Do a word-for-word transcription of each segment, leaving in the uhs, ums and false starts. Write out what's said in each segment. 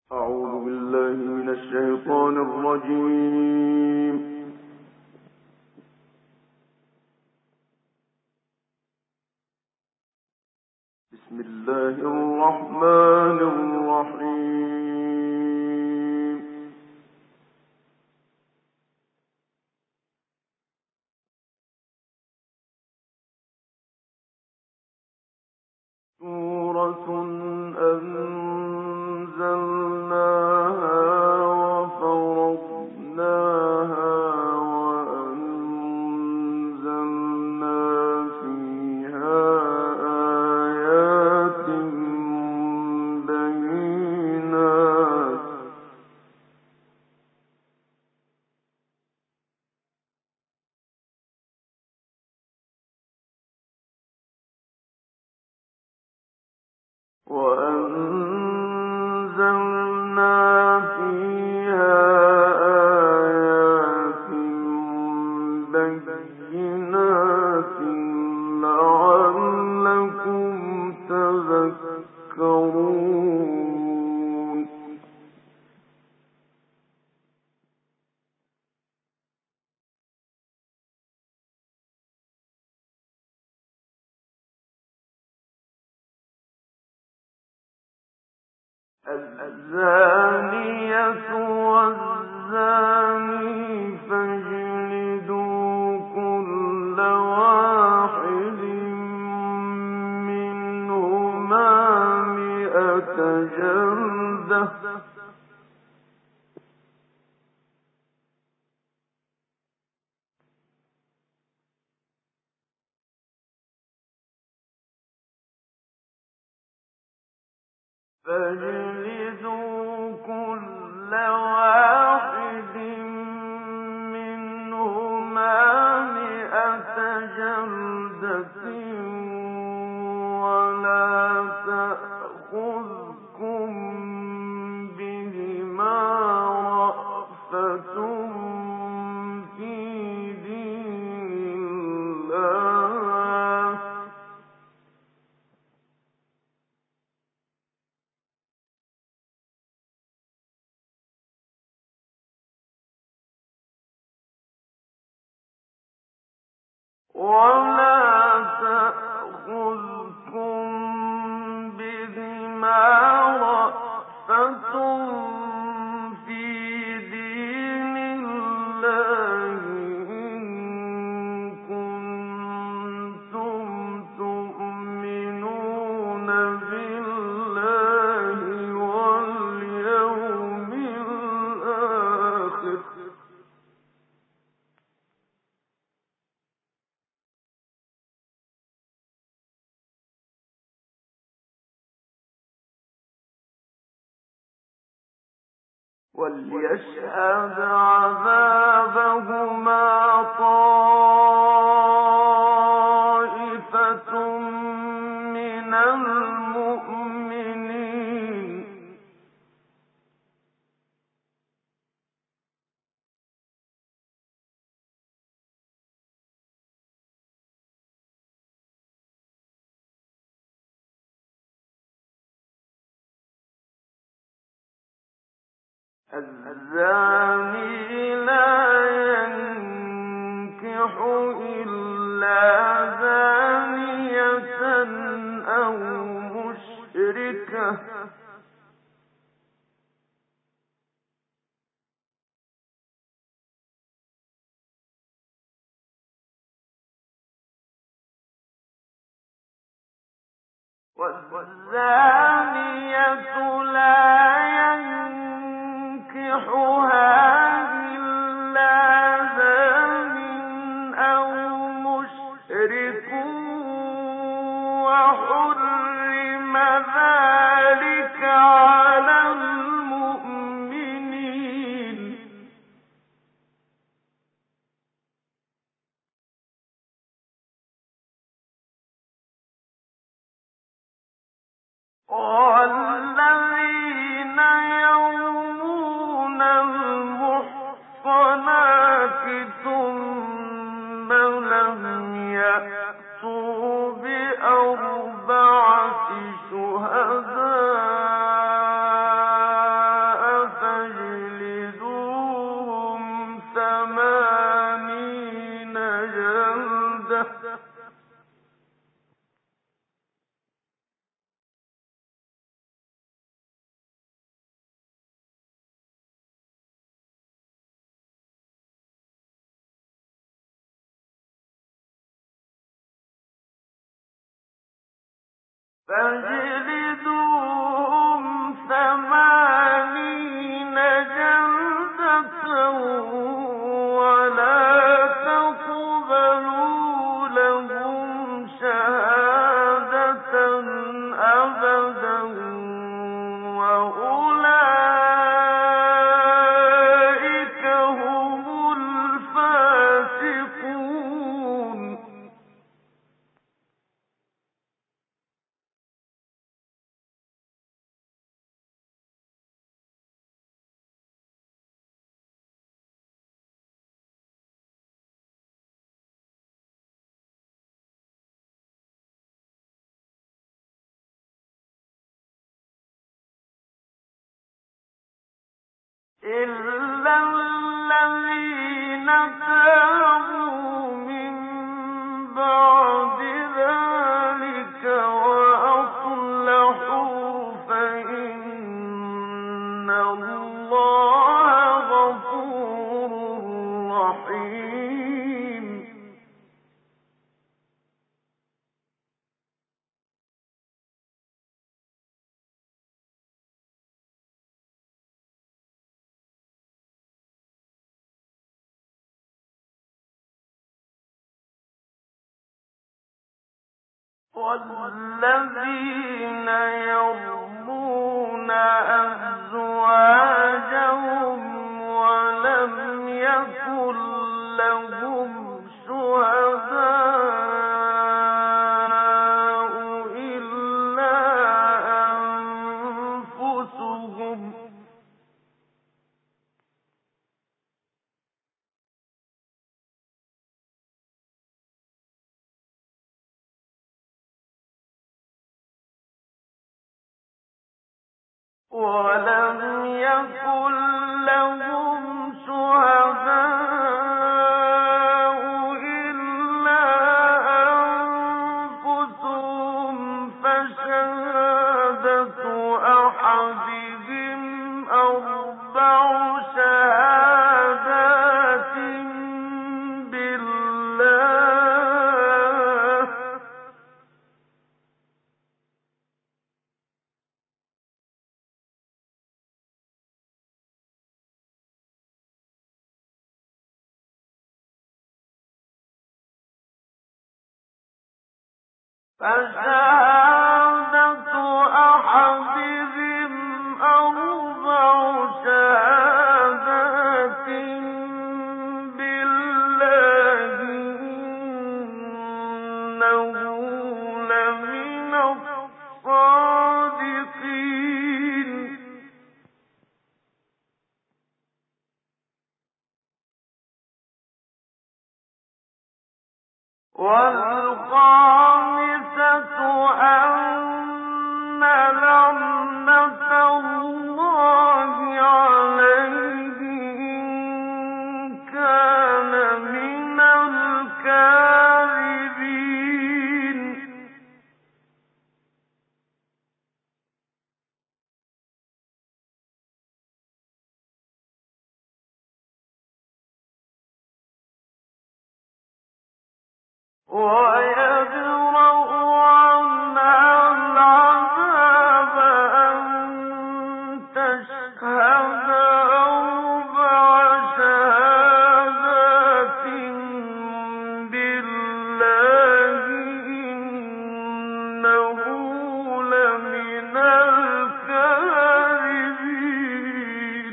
أعوذ بالله من الشيطان الرجيم. بسم الله الرحمن الرحيم. سورة أنزلناها وفرضناها وأنزلنا فيها آيات بينات وأنزلنا فيها آيات بينات لعلكم تذكرون. الزانية والزاني فاجلدوا كل واحد منهما مئة جلدة فاجلدوا كل واحد منهما مئة جلدة ولا تأخذكم بهما رأفة في دين الله ولا تأخذكم بهما رأفة في دين الله إن كنتم تؤمنون بالله واليوم الآخر وليشهد عذابهما طائفة من المؤمنين الزاني لا ينكح إلا زانية أو مشركة والزانية لا ينكحها إلا زان أو مشرك وحرم ذلك على المؤمنين. والذين فاجلدوهم ثمانين جلدة ولا تقبلوا لهم شهادة أبدا وأولئك هم الفاسقون. إلا الذين تابوا من بعد ذلك وأصلحوا فإن الله غفور رحيم. والذين يرمون أزواجهم ولم يكن لهم شهداء إلا أنفسهم ولم يكن لهم شهداء إلا أنفسهم فشهادة أحدهم أربع شهادات بالله فشهادة أحدهم أربع شهادات بالله إنه لمن الصادقين. والخامسة أن لعنة الله عليه إن كان من الكاذبين. ويدرأ عنها العذاب أن تشهد أربع شهادات بالله إنه لمن الكاذبين.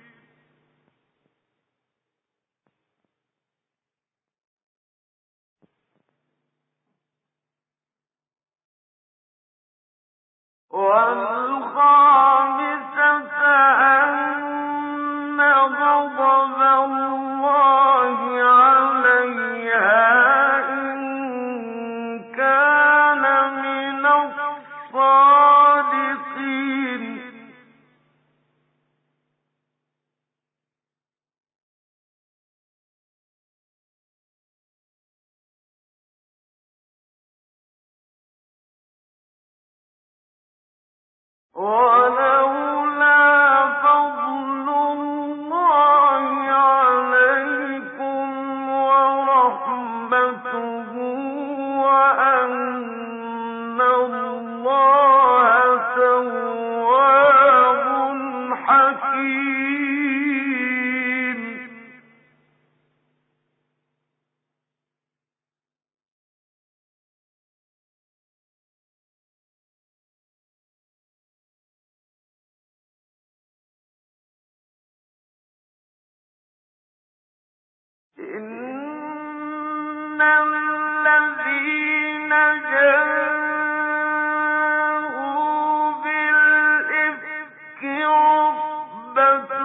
والخامسة أن غضب الله عليها إن كان من الصادقين. ولولا فضل الله عليكم ورحمته وأن الله حكيم. إن الذين جاءوا بالإفك عصبة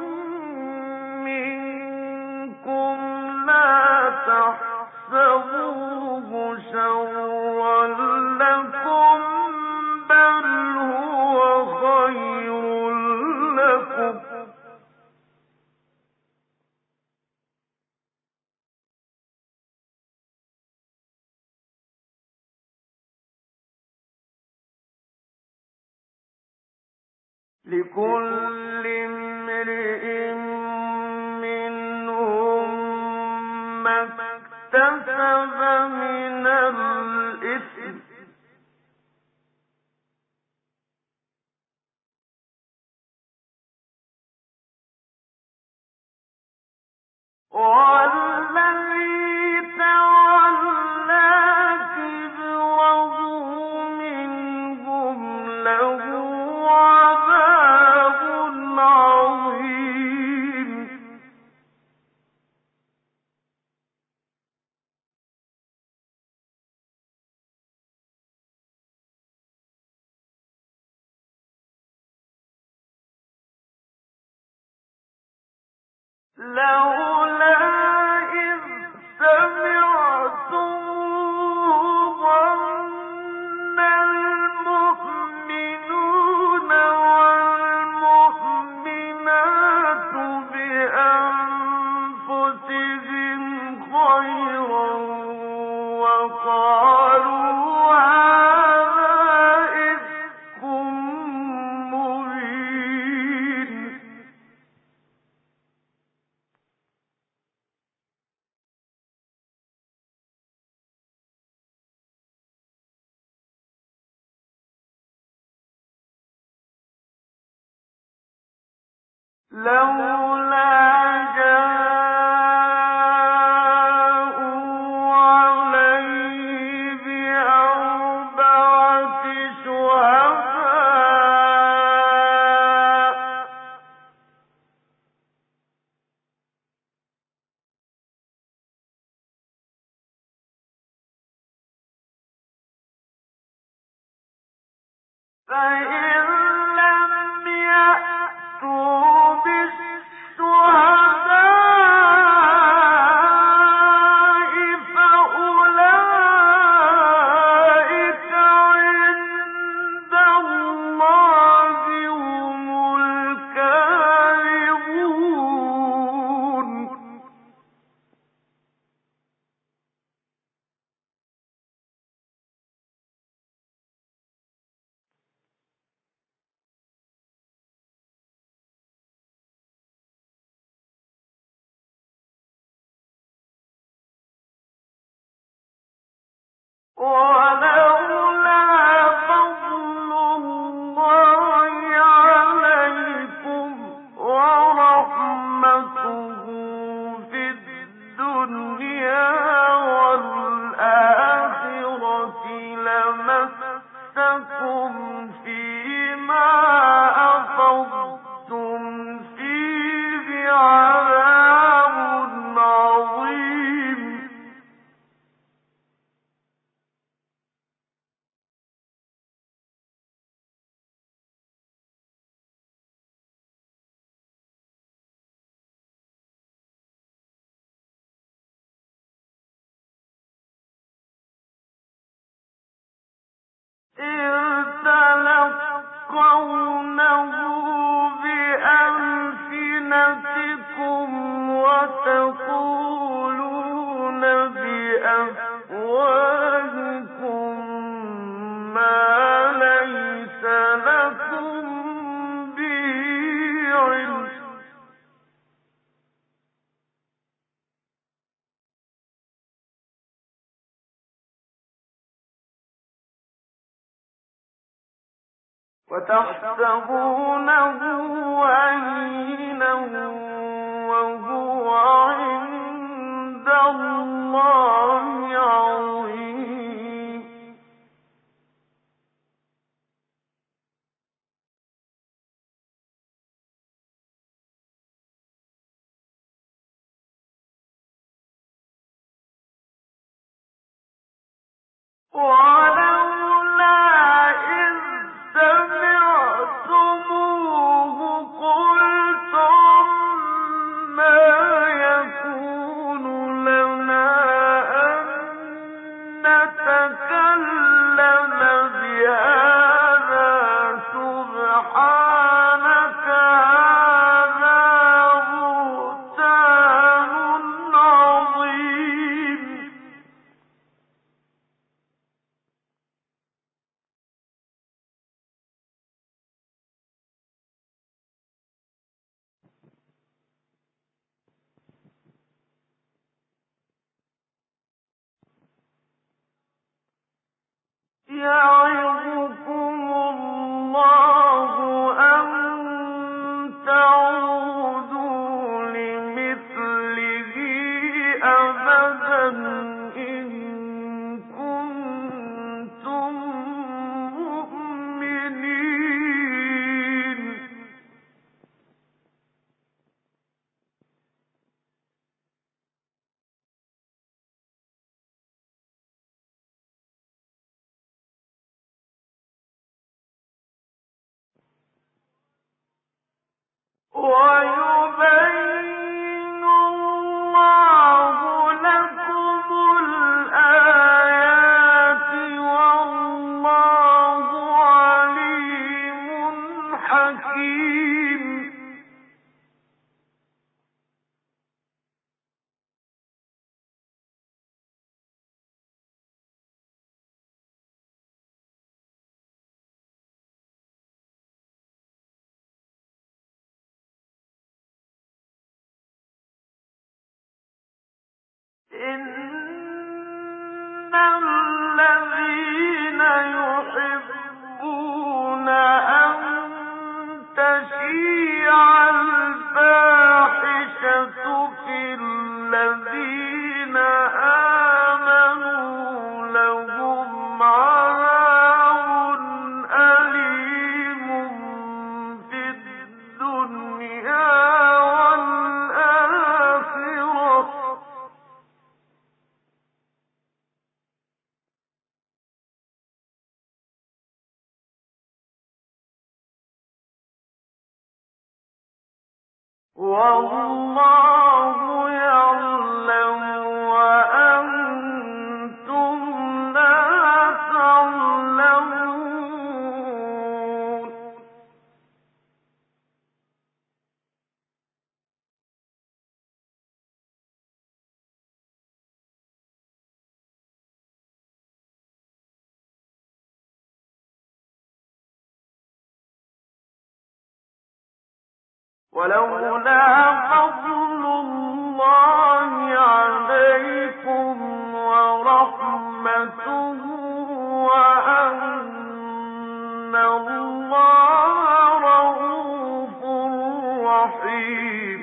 منكم لا تحسبوه شرا لكم بل هو خير لكم لكل امرئ منهم ما اكتسب من الإثم والذي تولى كبره منهم له عذاب عظيم. لولا إذ سمعتموه ظن المؤمنون والمؤمنات بأنفسهم خيرا وقالوا هذا إفك مبين. لولا جاءوا عليه بأربعة شهداء فإن لم يأتوا بالشهداء فأولئك عند الله هم الكاذبون. ولولا فضل الله عليكم ورحمته في الدنيا والآخرة لمسكم فيما أفضتم فيه عذاب عظيم. إذ تلقونه بألسنتكم وتقولون بأفواهكم ما ليس لكم به علم وتحسبونه ولولا فضل الله عليكم ورحمته وأن الله رؤوف رحيم.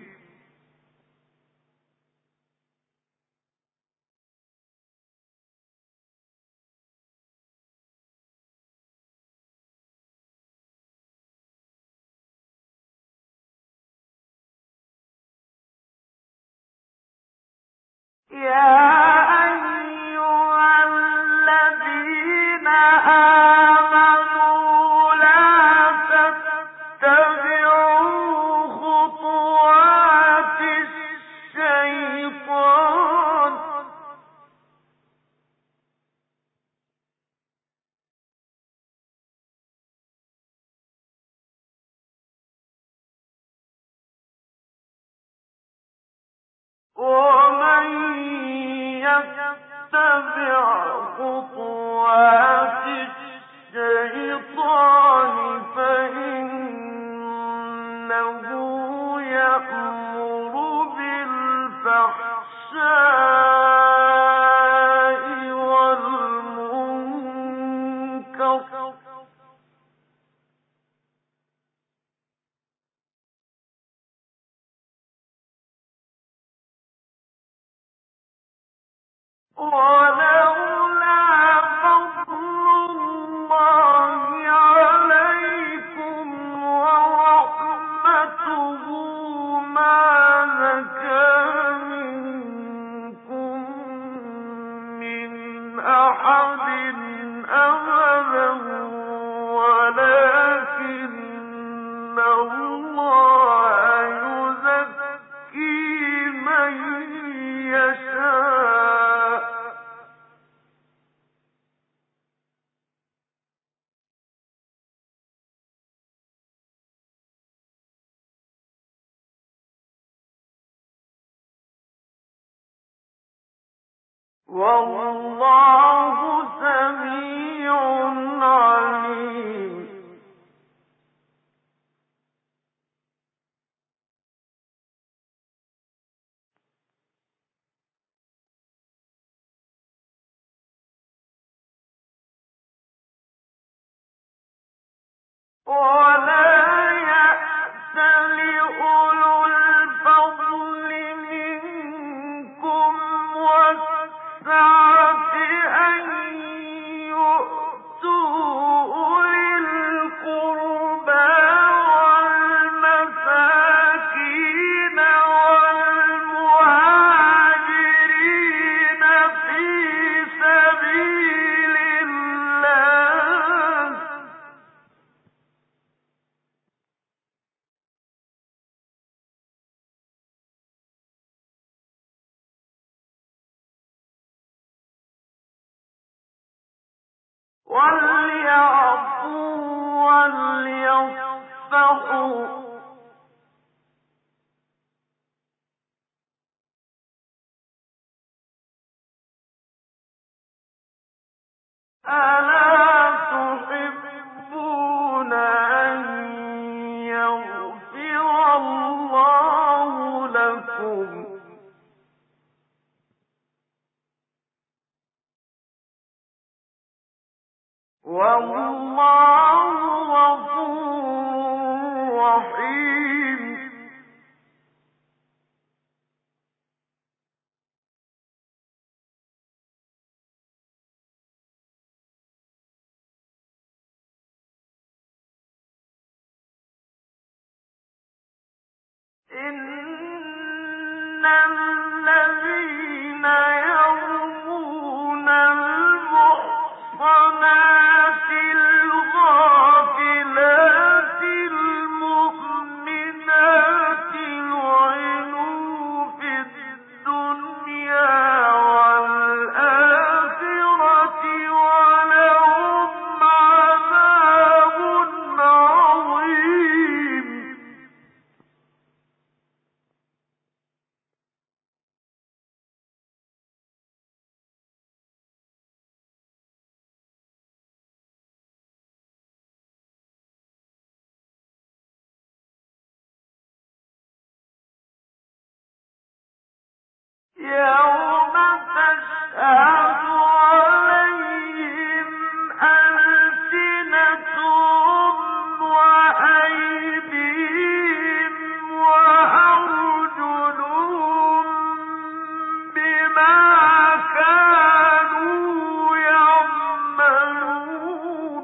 يا أيها الذين آمنوا لا تتبعوا خطوات الشيطان ومن يتبع خطوات الشيطان فإنه يأمر بالفحشاء والمنكر ولولا فضل الله عليكم ورحمته ما زكى منكم من أحد والله سميع عليم. ولا يأتل أولو الفضل منكم والسعة أن يؤتوا أولي القربى والمساكين والمهاجرين في سبيل الله وَلْيَعْفُوا وَلْيَصْفَحُوا أَلَا تُحِبُّونَ أَن يَغْفِرَ اللَّهُ لَكُمْ ۗ وَاللَّهُ غَفُورٌ رَّحِيمٌ. إِنَّ الَّذِينَ يَرْمُونَ الْمُحْصَنَاتِ الْغَافِلَاتِ الْمُؤْمِنَاتِ لُعِنُوا فِي الدُّنْيَا وَالْآخِرَةِ وَلَهُمْ عَذَابٌ عَظِيمٌ. يَوْمَ تَشْهَدُ عَلَيْهِمْ أَلْسِنَتُهُمْ وَأَيْدِيهِمْ وَأَرْجُلُهُم بِمَا كَانُوا يَعْمَلُونَ.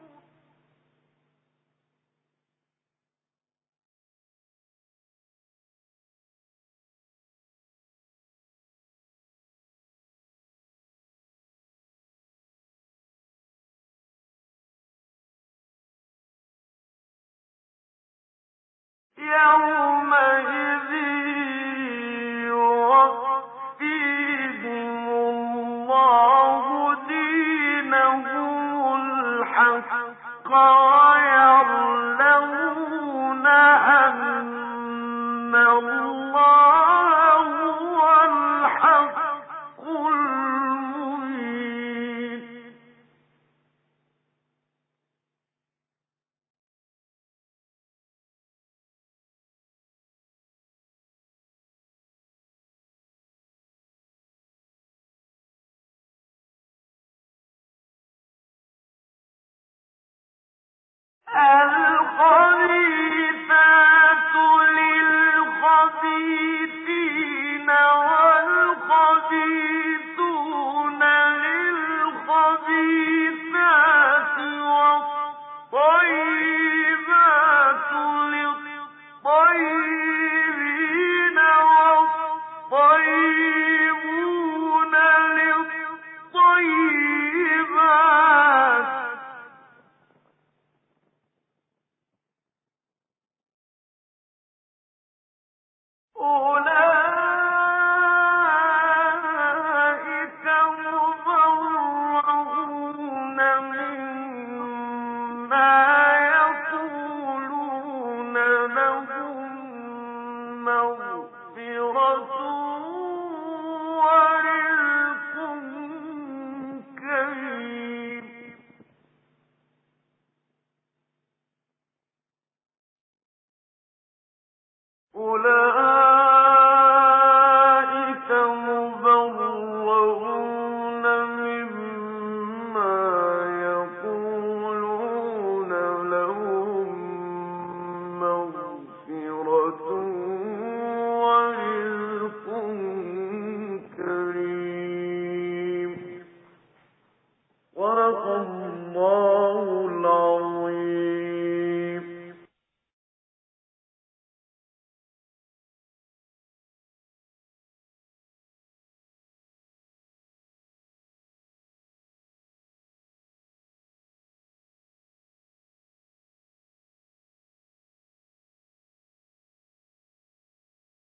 يَوْمَئِذٍ يُوَفِّيهِمُ اللَّهُ دِينَهُمُ الْحَقَّ وَيَعْلَمُونَ أَنَّ اللَّهَ هُوَ الْحَقُّ الْمُبِينُ. الْخَبِيثَاتُ لِلْخَبِيثِينَ وَالْخَبِيثُونَ لِلْخَبِيثَاتِ وَالطَّيِّبَاتُ لِلطَّيِّبِينَ وَالطَّيِّبُونَ لِلطَّيِّبَاتِ ۚ أُولَٰئِكَ مُبَرَّءُونَ مِمَّا يَقُولُونَ لَهُم مَّغْفِرَةٌ وَرِزْقٌ أولئك